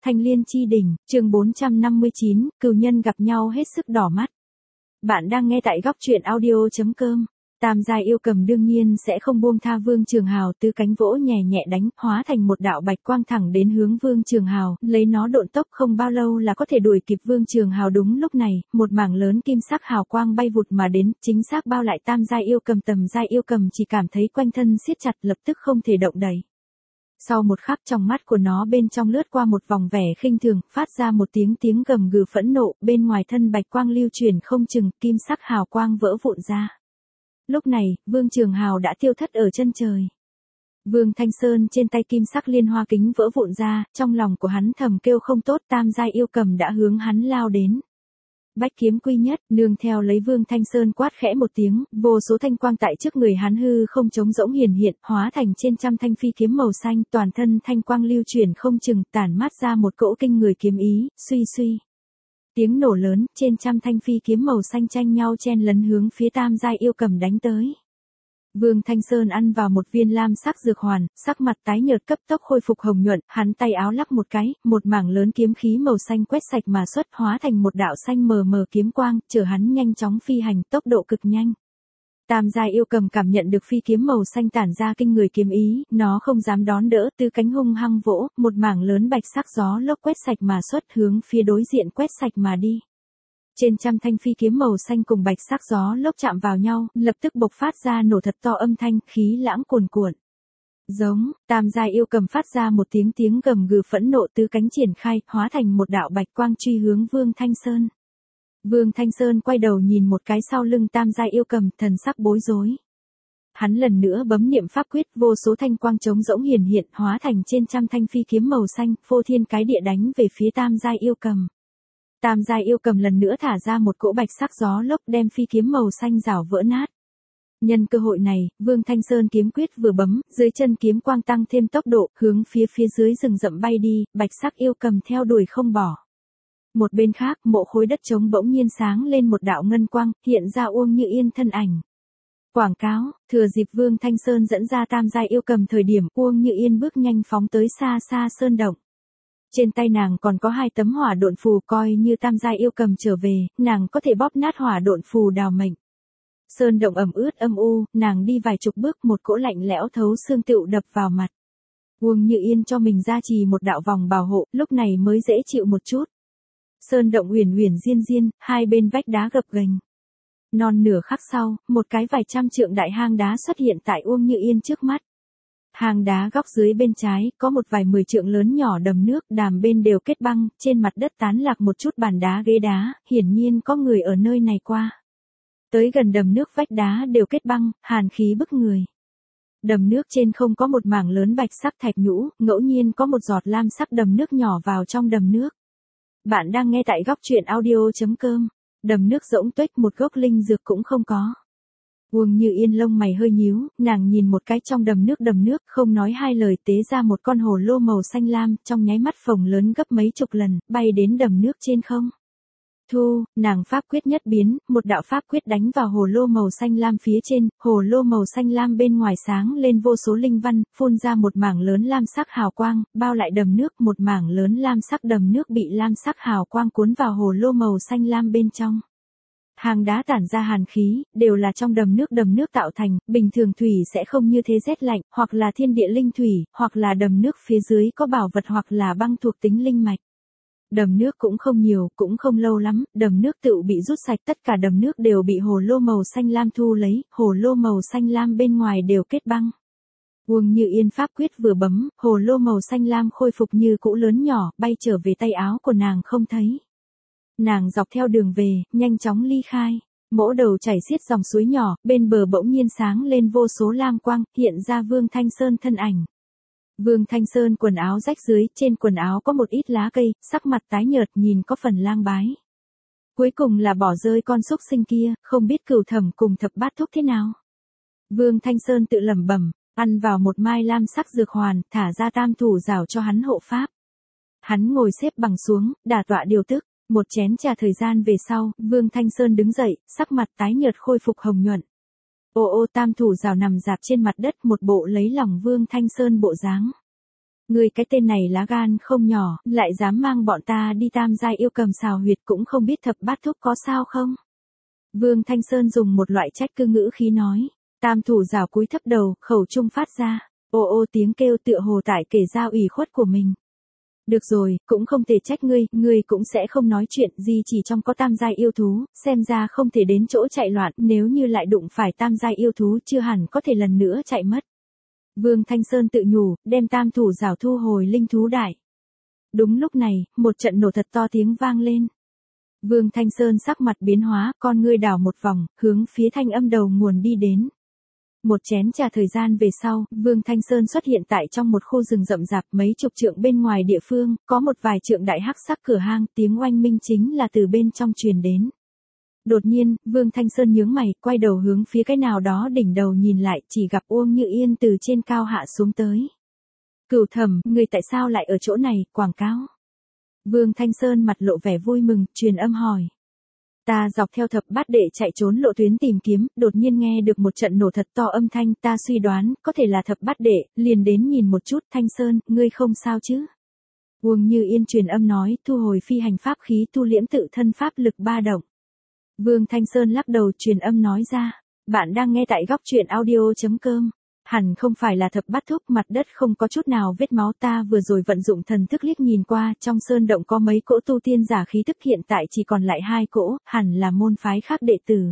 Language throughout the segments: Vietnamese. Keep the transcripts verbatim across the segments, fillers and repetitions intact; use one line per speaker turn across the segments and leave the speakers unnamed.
Thanh Liên chi đỉnh, chương bốn trăm năm mươi chín, cừu nhân gặp nhau hết sức đỏ mắt. Bạn đang nghe tại góc truyện audio chấm com. Tam giai yêu cầm đương nhiên sẽ không buông tha Vương Trường Hào, tứ cánh vỗ nhẹ nhẹ đánh, hóa thành một đạo bạch quang thẳng đến hướng Vương Trường Hào, lấy nó độn tốc không bao lâu là có thể đuổi kịp Vương Trường Hào. Đúng lúc này, một mảng lớn kim sắc hào quang bay vụt mà đến, chính xác bao lại tam giai yêu cầm. Tầm giai yêu cầm chỉ cảm thấy quanh thân siết chặt, lập tức không thể động đậy. Sau một khắc, trong mắt của nó bên trong lướt qua một vòng vẻ khinh thường, phát ra một tiếng tiếng gầm gừ phẫn nộ, bên ngoài thân bạch quang lưu chuyển không chừng, kim sắc hào quang vỡ vụn ra. Lúc này, Vương Trường Hào đã tiêu thất ở chân trời. Vương Thanh Sơn trên tay kim sắc liên hoa kính vỡ vụn ra, trong lòng của hắn thầm kêu không tốt, tam giai yêu cầm đã hướng hắn lao đến. Bách kiếm quy nhất, nương theo lấy Vương Thanh Sơn quát khẽ một tiếng, vô số thanh quang tại trước người hắn hư không trống rỗng hiển hiện, hóa thành trên trăm thanh phi kiếm màu xanh, toàn thân thanh quang lưu chuyển không chừng, tản mát ra một cỗ kinh người kiếm ý, suy suy. Tiếng nổ lớn, trên trăm thanh phi kiếm màu xanh tranh nhau chen lấn hướng phía tam giai yêu cầm đánh tới. Vương Thanh Sơn ăn vào một viên lam sắc dược hoàn, sắc mặt tái nhợt cấp tốc khôi phục hồng nhuận, hắn tay áo lắc một cái, một mảng lớn kiếm khí màu xanh quét sạch mà xuất, hóa thành một đạo xanh mờ mờ kiếm quang, chở hắn nhanh chóng phi hành, tốc độ cực nhanh. Tam giai yêu cầm cảm nhận được phi kiếm màu xanh tản ra kinh người kiếm ý, nó không dám đón đỡ, tứ cánh hung hăng vỗ, một mảng lớn bạch sắc gió lốc quét sạch mà xuất, hướng phía đối diện quét sạch mà đi. Trên trăm thanh phi kiếm màu xanh cùng bạch sắc gió lốc chạm vào nhau, lập tức bộc phát ra nổ thật to âm thanh, khí lãng cuồn cuộn. Giống, tam giai yêu cầm phát ra một tiếng tiếng gầm gừ phẫn nộ, tứ cánh triển khai, hóa thành một đạo bạch quang truy hướng Vương Thanh Sơn. Vương Thanh Sơn quay đầu nhìn một cái sau lưng tam giai yêu cầm, thần sắc bối rối. Hắn lần nữa bấm niệm pháp quyết, vô số thanh quang trống rỗng hiển hiện, hóa thành trên trăm thanh phi kiếm màu xanh, phô thiên cái địa đánh về phía tam giai yêu cầm. Tam giai yêu cầm lần nữa thả ra một cỗ bạch sắc gió lốc, đem phi kiếm màu xanh rảo vỡ nát. Nhân cơ hội này, Vương Thanh Sơn kiếm quyết vừa bấm, dưới chân kiếm quang tăng thêm tốc độ, hướng phía phía dưới rừng rậm bay đi, bạch sắc yêu cầm theo đuổi không bỏ. Một bên khác, mộ khối đất trống bỗng nhiên sáng lên một đạo ngân quang, hiện ra Uông Như Yên thân ảnh. Quảng cáo, thừa dịp Vương Thanh Sơn dẫn ra tam giai yêu cầm thời điểm, Uông Như Yên bước nhanh phóng tới xa xa sơn động. Trên tay nàng còn có hai tấm hỏa độn phù, coi như tam giai yêu cầm trở về, nàng có thể bóp nát hỏa độn phù đào mệnh. Sơn động ẩm ướt âm u, nàng đi vài chục bước, một cỗ lạnh lẽo thấu xương tựu đập vào mặt. Uông Như Yên cho mình ra trì một đạo vòng bảo hộ, lúc này mới dễ chịu một chút. Sơn động huyền huyền diên diên, hai bên vách đá gập ghềnh. Non nửa khắc sau, một cái vài trăm trượng đại hang đá xuất hiện tại Uông Như Yên trước mắt. Hang đá góc dưới bên trái, có một vài mười trượng lớn nhỏ đầm nước, đàm bên đều kết băng, trên mặt đất tán lạc một chút bàn đá ghế đá, hiển nhiên có người ở nơi này qua. Tới gần đầm nước vách đá đều kết băng, hàn khí bức người. Đầm nước trên không có một mảng lớn bạch sắc thạch nhũ, ngẫu nhiên có một giọt lam sắc đầm nước nhỏ vào trong đầm nước. Bạn đang nghe tại góc truyện audio chấm com. Đầm nước rỗng tuếch, một gốc linh dược cũng không có. Uông Như Yên lông mày hơi nhíu, nàng nhìn một cái trong đầm nước đầm nước, không nói hai lời tế ra một con hồ lô màu xanh lam, trong nháy mắt phồng lớn gấp mấy chục lần, bay đến đầm nước trên không. Thu, nàng pháp quyết nhất biến, một đạo pháp quyết đánh vào hồ lô màu xanh lam phía trên, hồ lô màu xanh lam bên ngoài sáng lên vô số linh văn, phun ra một mảng lớn lam sắc hào quang, bao lại đầm nước, một mảng lớn lam sắc đầm nước bị lam sắc hào quang cuốn vào hồ lô màu xanh lam bên trong. Hang đá tản ra hàn khí, đều là trong đầm nước đầm nước tạo thành, bình thường thủy sẽ không như thế rét lạnh, hoặc là thiên địa linh thủy, hoặc là đầm nước phía dưới có bảo vật hoặc là băng thuộc tính linh mạch. Đầm nước cũng không nhiều, cũng không lâu lắm, đầm nước tựu bị rút sạch, tất cả đầm nước đều bị hồ lô màu xanh lam thu lấy, hồ lô màu xanh lam bên ngoài đều kết băng. Uông Như Yên pháp quyết vừa bấm, hồ lô màu xanh lam khôi phục như cũ lớn nhỏ, bay trở về tay áo của nàng không thấy. Nàng dọc theo đường về, nhanh chóng ly khai. Mỗ đầu chảy xiết dòng suối nhỏ, bên bờ bỗng nhiên sáng lên vô số lam quang, hiện ra Vương Thanh Sơn thân ảnh. Vương Thanh Sơn quần áo rách dưới, trên quần áo có một ít lá cây, sắc mặt tái nhợt nhìn có phần lang bái. Cuối cùng là bỏ rơi con súc sinh kia, không biết Cửu Thẩm cùng Thập Bát Thúc thế nào. Vương Thanh Sơn tự lẩm bẩm, ăn vào một mai lam sắc dược hoàn, thả ra tam thủ rào cho hắn hộ pháp. Hắn ngồi xếp bằng xuống, đả tọa điều tức. Một chén trà thời gian về sau, Vương Thanh Sơn đứng dậy, sắc mặt tái nhợt khôi phục hồng nhuận. Ô ô tam thủ rào nằm dạp trên mặt đất, một bộ lấy lòng Vương Thanh Sơn bộ dáng. Ngươi cái tên này lá gan không nhỏ, lại dám mang bọn ta đi tam giai yêu cầm xào huyệt, cũng không biết thập bát thúc có sao không? Vương Thanh Sơn dùng một loại trách cứ ngữ khí nói. Tam thủ rào cúi thấp đầu, khẩu trung phát ra, ô ô tiếng kêu tựa hồ tại kể ra ủy khuất của mình. Được rồi, cũng không thể trách ngươi, ngươi cũng sẽ không nói chuyện gì, chỉ trong có tam giai yêu thú, xem ra không thể đến chỗ chạy loạn, nếu như lại đụng phải tam giai yêu thú chưa hẳn có thể lần nữa chạy mất. Vương Thanh Sơn tự nhủ, đem tam thủ rào thu hồi linh thú đại. Đúng lúc này, một trận nổ thật to tiếng vang lên. Vương Thanh Sơn sắc mặt biến hóa, con ngươi đảo một vòng, hướng phía thanh âm đầu nguồn đi đến. Một chén trà thời gian về sau, Vương Thanh Sơn xuất hiện tại trong một khu rừng rậm rạp mấy chục trượng bên ngoài địa phương, có một vài trượng đại hắc sắc cửa hang, tiếng oanh minh chính là từ bên trong truyền đến. Đột nhiên, Vương Thanh Sơn nhướng mày, quay đầu hướng phía cái nào đó đỉnh đầu nhìn lại, chỉ gặp Uông Như Yên từ trên cao hạ xuống tới. Cửu Thẩm, người tại sao lại ở chỗ này, quảng cáo? Vương Thanh Sơn mặt lộ vẻ vui mừng, truyền âm hỏi. Ta dọc theo thập bát đệ chạy trốn lộ tuyến tìm kiếm, đột nhiên nghe được một trận nổ thật to âm thanh, ta suy đoán, có thể là thập bát đệ, liền đến nhìn một chút, Thanh Sơn, ngươi không sao chứ? Uông Như Yên truyền âm nói, thu hồi phi hành pháp khí, tu liễm tự thân pháp lực ba động. Vương Thanh Sơn lắc đầu, truyền âm nói ra, bạn đang nghe tại góc truyện audio chấm com. Hẳn không phải là thập bát thúc, mặt đất không có chút nào vết máu, ta vừa rồi vận dụng thần thức liếc nhìn qua, trong sơn động có mấy cỗ tu tiên giả khí tức, hiện tại chỉ còn lại hai cỗ, hẳn là môn phái khác đệ tử.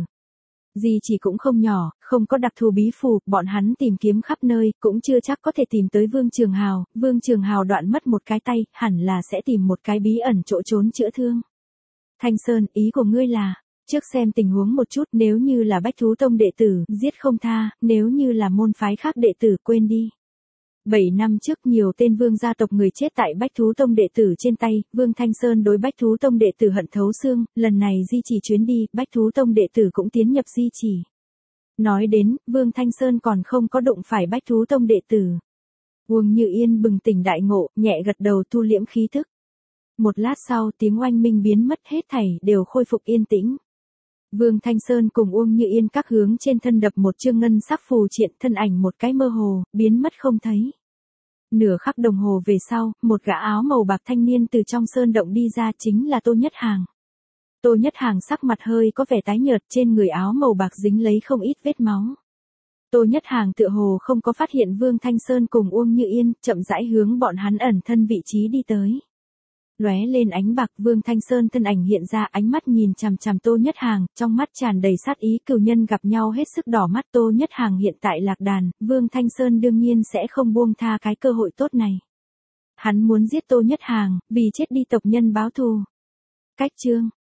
Gì chỉ cũng không nhỏ, không có đặc thù bí phù, bọn hắn tìm kiếm khắp nơi, cũng chưa chắc có thể tìm tới Vương Trường Hào, Vương Trường Hào đoạn mất một cái tay, hẳn là sẽ tìm một cái bí ẩn chỗ trốn chữa thương. Thanh Sơn, ý của ngươi là... Trước xem tình huống một chút, nếu như là Bách Thú Tông đệ tử, giết không tha, nếu như là môn phái khác đệ tử, quên đi. Bảy năm trước nhiều tên vương gia tộc người chết tại Bách Thú Tông đệ tử trên tay, Vương Thanh Sơn đối Bách Thú Tông đệ tử hận thấu xương, lần này di chỉ chuyến đi, Bách Thú Tông đệ tử cũng tiến nhập di chỉ. Nói đến, Vương Thanh Sơn còn không có đụng phải Bách Thú Tông đệ tử. Uông Như Yên bừng tỉnh đại ngộ, nhẹ gật đầu thu liễm khí thức. Một lát sau tiếng oanh minh biến mất, hết thảy đều khôi phục yên tĩnh. Vương Thanh Sơn cùng Uông Như Yên các hướng trên thân đập một chương ngân sắc phù triện, thân ảnh một cái mơ hồ, biến mất không thấy. Nửa khắc đồng hồ về sau, một gã áo màu bạc thanh niên từ trong sơn động đi ra, chính là Tô Nhất Hàng. Tô Nhất Hàng sắc mặt hơi có vẻ tái nhợt, trên người áo màu bạc dính lấy không ít vết máu. Tô Nhất Hàng tựa hồ không có phát hiện Vương Thanh Sơn cùng Uông Như Yên, chậm rãi hướng bọn hắn ẩn thân vị trí đi tới. Lóe lên ánh bạc, Vương Thanh Sơn thân ảnh hiện ra, ánh mắt nhìn chằm chằm Tô Nhất Hàng, trong mắt tràn đầy sát ý, cừu nhân gặp nhau hết sức đỏ mắt. Tô Nhất Hàng hiện tại lạc đàn, Vương Thanh Sơn đương nhiên sẽ không buông tha cái cơ hội tốt này. Hắn muốn giết Tô Nhất Hàng, vì chết đi tộc nhân báo thù. Cách chương